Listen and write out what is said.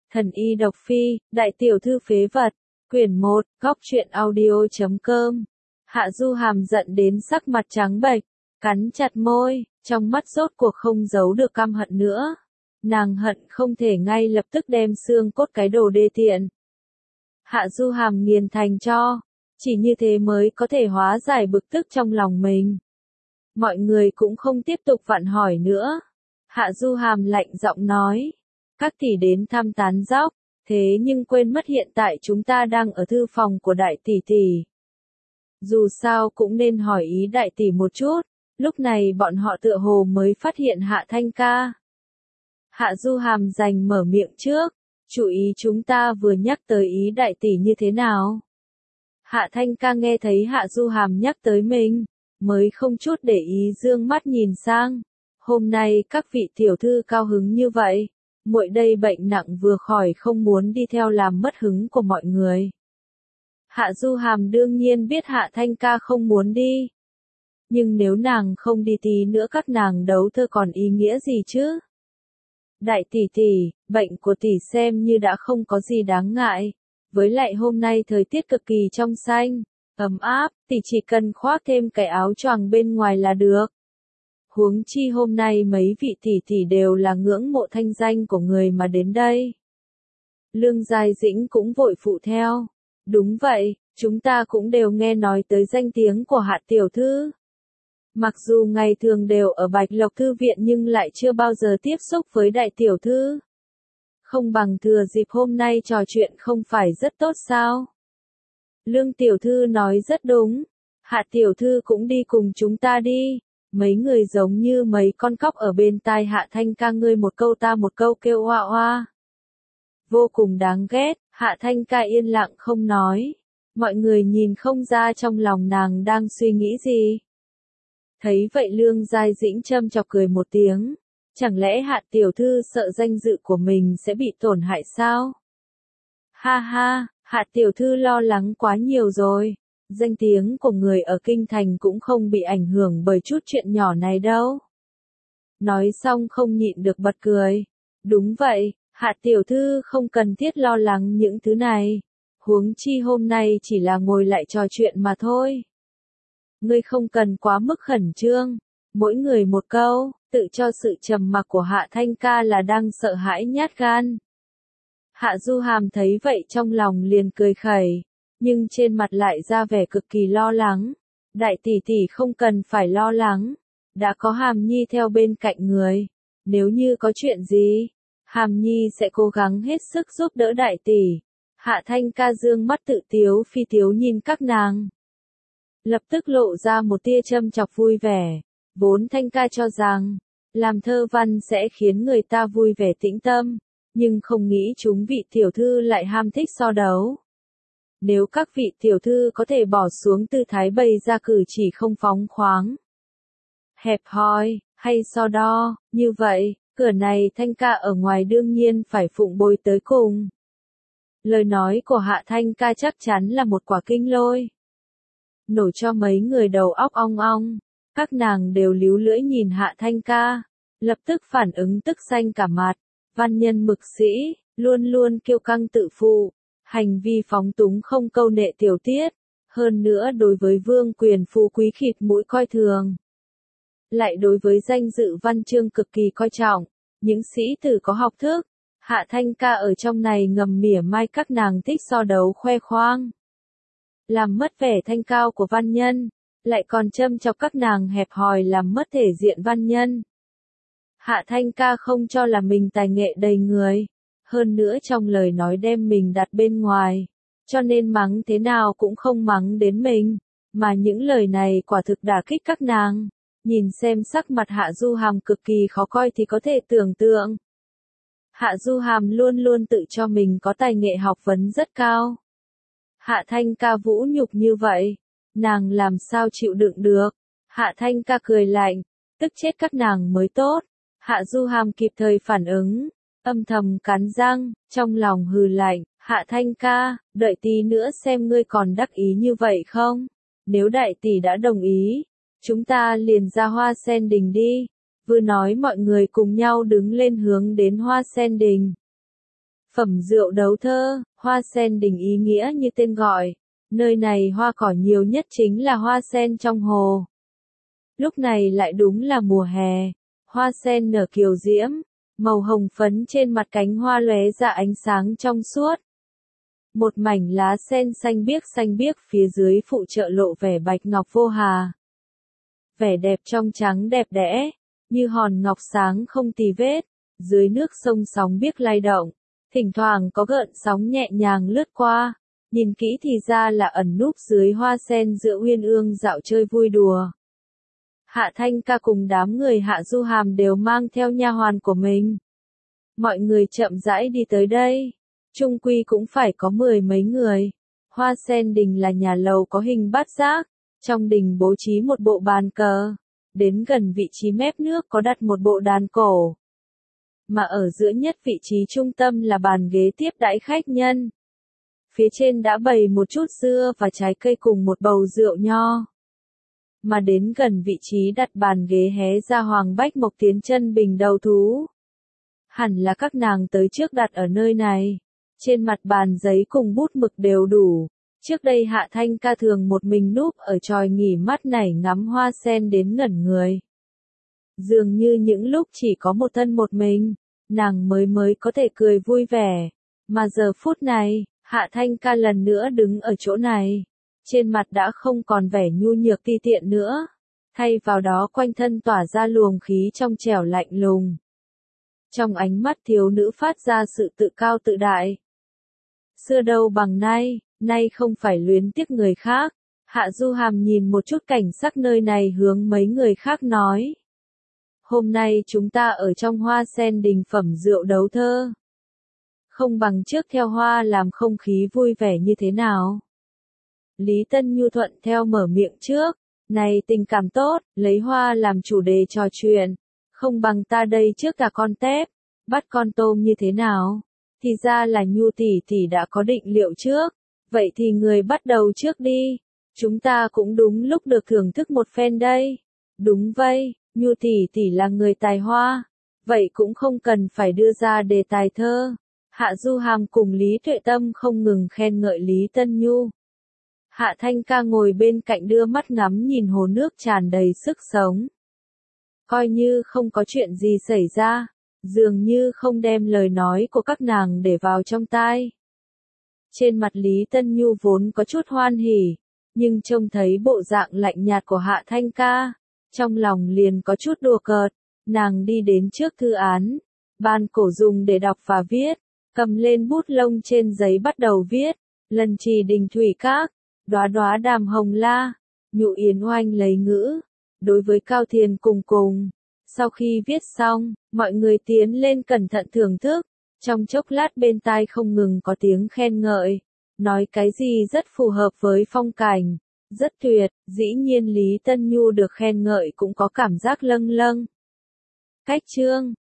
Thần y độc phi, đại tiểu thư phế vật, quyển 1, góc truyện audio.com. Hạ Du Hàm giận đến sắc mặt trắng bệch, cắn chặt môi, trong mắt rốt cuộc không giấu được căm hận nữa. Nàng hận không thể ngay lập tức đem xương cốt cái đồ đê tiện. Hạ Du Hàm nghiền thành cho, chỉ như thế mới có thể hóa giải bực tức trong lòng mình. Mọi người cũng không tiếp tục vặn hỏi nữa. Hạ Du Hàm lạnh giọng nói, các tỷ đến thăm tán dóc, thế nhưng quên mất hiện tại chúng ta đang ở thư phòng của đại tỷ tỷ. Dù sao cũng nên hỏi ý đại tỷ một chút, lúc này bọn họ tựa hồ mới phát hiện Hạ Thanh ca. Hạ Du Hàm giành mở miệng trước, chú ý chúng ta vừa nhắc tới ý đại tỷ như thế nào. Hạ Thanh ca nghe thấy Hạ Du Hàm nhắc tới mình, mới không chút để ý dương mắt nhìn sang. Hôm nay các vị tiểu thư cao hứng như vậy, muội đây bệnh nặng vừa khỏi không muốn đi theo làm mất hứng của mọi người. Hạ Du Hàm đương nhiên biết Hạ Thanh ca không muốn đi. Nhưng nếu nàng không đi tí nữa các nàng đấu thơ còn ý nghĩa gì chứ? Đại tỷ tỷ, bệnh của tỷ xem như đã không có gì đáng ngại. Với lại hôm nay thời tiết cực kỳ trong xanh, ấm áp, tỷ chỉ cần khoác thêm cái áo choàng bên ngoài là được. Huống chi hôm nay mấy vị tỷ tỷ đều là ngưỡng mộ thanh danh của người mà đến đây. Lương Giai Dĩnh cũng vội phụ theo. Đúng vậy, chúng ta cũng đều nghe nói tới danh tiếng của Hạ tiểu thư. Mặc dù ngày thường đều ở Bạch Lộc Thư viện nhưng lại chưa bao giờ tiếp xúc với đại tiểu thư. Không bằng thừa dịp hôm nay trò chuyện không phải rất tốt sao? Lương tiểu thư nói rất đúng. Hạ tiểu thư cũng đi cùng chúng ta đi. Mấy người giống như mấy con cóc ở bên tai Hạ Thanh ca ngươi một câu ta một câu kêu oa oa. Vô cùng đáng ghét, Hạ Thanh ca yên lặng không nói. Mọi người nhìn không ra trong lòng nàng đang suy nghĩ gì. Thấy vậy Lương Giai Dĩnh châm chọc cười một tiếng. Chẳng lẽ Hạ tiểu thư sợ danh dự của mình sẽ bị tổn hại sao? Ha ha, Hạ tiểu thư lo lắng quá nhiều rồi. Danh tiếng của người ở kinh thành cũng không bị ảnh hưởng bởi chút chuyện nhỏ này đâu. Nói xong không nhịn được bật cười. Đúng vậy, Hạ tiểu thư không cần thiết lo lắng những thứ này. Huống chi hôm nay chỉ là ngồi lại trò chuyện mà thôi. Ngươi không cần quá mức khẩn trương. Mỗi người một câu, tự cho sự trầm mặc của Hạ Thanh ca là đang sợ hãi nhát gan. Hạ Du Hàm thấy vậy trong lòng liền cười khẩy. Nhưng trên mặt lại ra vẻ cực kỳ lo lắng. Đại tỷ tỷ không cần phải lo lắng. Đã có Hàm Nhi theo bên cạnh người. Nếu như có chuyện gì, Hàm Nhi sẽ cố gắng hết sức giúp đỡ đại tỷ. Hạ Thanh ca dương mắt tự tiếu phi tiếu nhìn các nàng. Lập tức lộ ra một tia châm chọc vui vẻ. Vốn Thanh ca cho rằng, làm thơ văn sẽ khiến người ta vui vẻ tĩnh tâm. Nhưng không nghĩ chúng vị tiểu thư lại ham thích so đấu. Nếu các vị tiểu thư có thể bỏ xuống tư thái bày ra cử chỉ không phóng khoáng, hẹp hòi, hay so đo, như vậy, cửa này Thanh ca ở ngoài đương nhiên phải phụng bồi tới cùng. Lời nói của Hạ Thanh ca chắc chắn là một quả kinh lôi. Nổ cho mấy người đầu óc ong ong, các nàng đều líu lưỡi nhìn Hạ Thanh ca, lập tức phản ứng tức xanh cả mặt, văn nhân mực sĩ, luôn luôn kiêu căng tự phụ. Hành vi phóng túng không câu nệ tiểu tiết, hơn nữa đối với vương quyền phú quý khịt mũi coi thường. Lại đối với danh dự văn chương cực kỳ coi trọng, những sĩ tử có học thức, Hạ Thanh ca ở trong này ngầm mỉa mai các nàng thích so đấu khoe khoang. Làm mất vẻ thanh cao của văn nhân, lại còn châm chọc các nàng hẹp hòi làm mất thể diện văn nhân. Hạ Thanh ca không cho là mình tài nghệ đầy người. Hơn nữa trong lời nói đem mình đặt bên ngoài, cho nên mắng thế nào cũng không mắng đến mình, mà những lời này quả thực đả kích các nàng. Nhìn xem sắc mặt Hạ Du Hàm cực kỳ khó coi thì có thể tưởng tượng. Hạ Du Hàm luôn luôn tự cho mình có tài nghệ học vấn rất cao. Hạ Thanh ca vũ nhục như vậy, nàng làm sao chịu đựng được. Hạ Thanh ca cười lạnh, tức chết các nàng mới tốt. Hạ Du Hàm kịp thời phản ứng. Âm thầm cắn răng, trong lòng hừ lạnh, Hạ Thanh ca, đợi tí nữa xem ngươi còn đắc ý như vậy không? Nếu đại tỷ đã đồng ý, chúng ta liền ra Hoa Sen Đình đi. Vừa nói mọi người cùng nhau đứng lên hướng đến Hoa Sen Đình. Phẩm rượu đấu thơ, hoa sen đình ý nghĩa như tên gọi. Nơi này hoa cỏ nhiều nhất chính là hoa sen trong hồ. Lúc này lại đúng là mùa hè. Hoa sen nở kiều diễm, màu hồng phấn trên mặt cánh hoa lóe ra ánh sáng trong suốt. Một mảnh lá sen xanh biếc phía dưới phụ trợ lộ vẻ bạch ngọc vô hà. Vẻ đẹp trong trắng đẹp đẽ, như hòn ngọc sáng không tì vết, dưới nước sông sóng biếc lay động, thỉnh thoảng có gợn sóng nhẹ nhàng lướt qua, nhìn kỹ thì ra là ẩn núp dưới hoa sen giữa uyên ương dạo chơi vui đùa. Hạ Thanh Ca cùng đám người Hạ Du Hàm đều mang theo nha hoàn của mình. Mọi người chậm rãi đi tới đây, chung quy cũng phải có 10 mấy người. Hoa sen đình là nhà lầu có hình bát giác, trong đình bố trí một bộ bàn cờ, đến gần vị trí mép nước có đặt một bộ đàn cổ. Mà ở giữa nhất vị trí trung tâm là bàn ghế tiếp đãi khách nhân. Phía trên đã bày một chút dưa và trái cây cùng một bầu rượu nho. Mà đến gần vị trí đặt bàn ghế hé ra Hoàng Bách Mộc tiến chân bình đầu thú. Hẳn là các nàng tới trước đặt ở nơi này. Trên mặt bàn giấy cùng bút mực đều đủ. Trước đây Hạ Thanh Ca thường một mình núp ở chòi nghỉ mát này ngắm hoa sen đến ngẩn người. Dường như những lúc chỉ có một thân một mình, nàng mới có thể cười vui vẻ. Mà giờ phút này, Hạ Thanh Ca lần nữa đứng ở chỗ này. Trên mặt đã không còn vẻ nhu nhược ti tiện nữa. Thay vào đó quanh thân tỏa ra luồng khí trong trẻo lạnh lùng. Trong ánh mắt thiếu nữ phát ra sự tự cao tự đại. Xưa đâu bằng nay, nay không phải luyến tiếc người khác. Hạ Du Hàm nhìn một chút cảnh sắc nơi này hướng mấy người khác nói. Hôm nay chúng ta ở trong hoa sen đình phẩm rượu đấu thơ. Không bằng trước theo hoa làm không khí vui vẻ như thế nào. Lý Tân Nhu thuận theo mở miệng trước. Này tình cảm tốt, lấy hoa làm chủ đề trò chuyện. Không bằng ta đây trước cả con tép, bắt con tôm như thế nào. Thì ra là Nhu tỷ tỷ đã có định liệu trước. Vậy thì người bắt đầu trước đi. Chúng ta cũng đúng lúc được thưởng thức một phen đây. Đúng vậy, Nhu tỷ tỷ là người tài hoa. Vậy cũng không cần phải đưa ra đề tài thơ. Hạ Du Hàm cùng Lý Tuệ Tâm không ngừng khen ngợi Lý Tân Nhu. Hạ Thanh Ca ngồi bên cạnh đưa mắt ngắm nhìn hồ nước tràn đầy sức sống. Coi như không có chuyện gì xảy ra, dường như không đem lời nói của các nàng để vào trong tai. Trên mặt Lý Tân Nhu vốn có chút hoan hỉ, nhưng trông thấy bộ dạng lạnh nhạt của Hạ Thanh Ca, trong lòng liền có chút đùa cợt. Nàng đi đến trước thư án, bàn cổ dùng để đọc và viết, cầm lên bút lông trên giấy bắt đầu viết. Lần trì đình thủy các, đóa đóa đàm hồng la, nhụ yến oanh lấy ngữ. Đối với Cao Thiền cùng. Sau khi viết xong, mọi người tiến lên cẩn thận thưởng thức. Trong chốc lát bên tai không ngừng có tiếng khen ngợi. Nói cái gì rất phù hợp với phong cảnh. Rất tuyệt, dĩ nhiên Lý Tân Nhu được khen ngợi cũng có cảm giác lâng lâng. Cách chương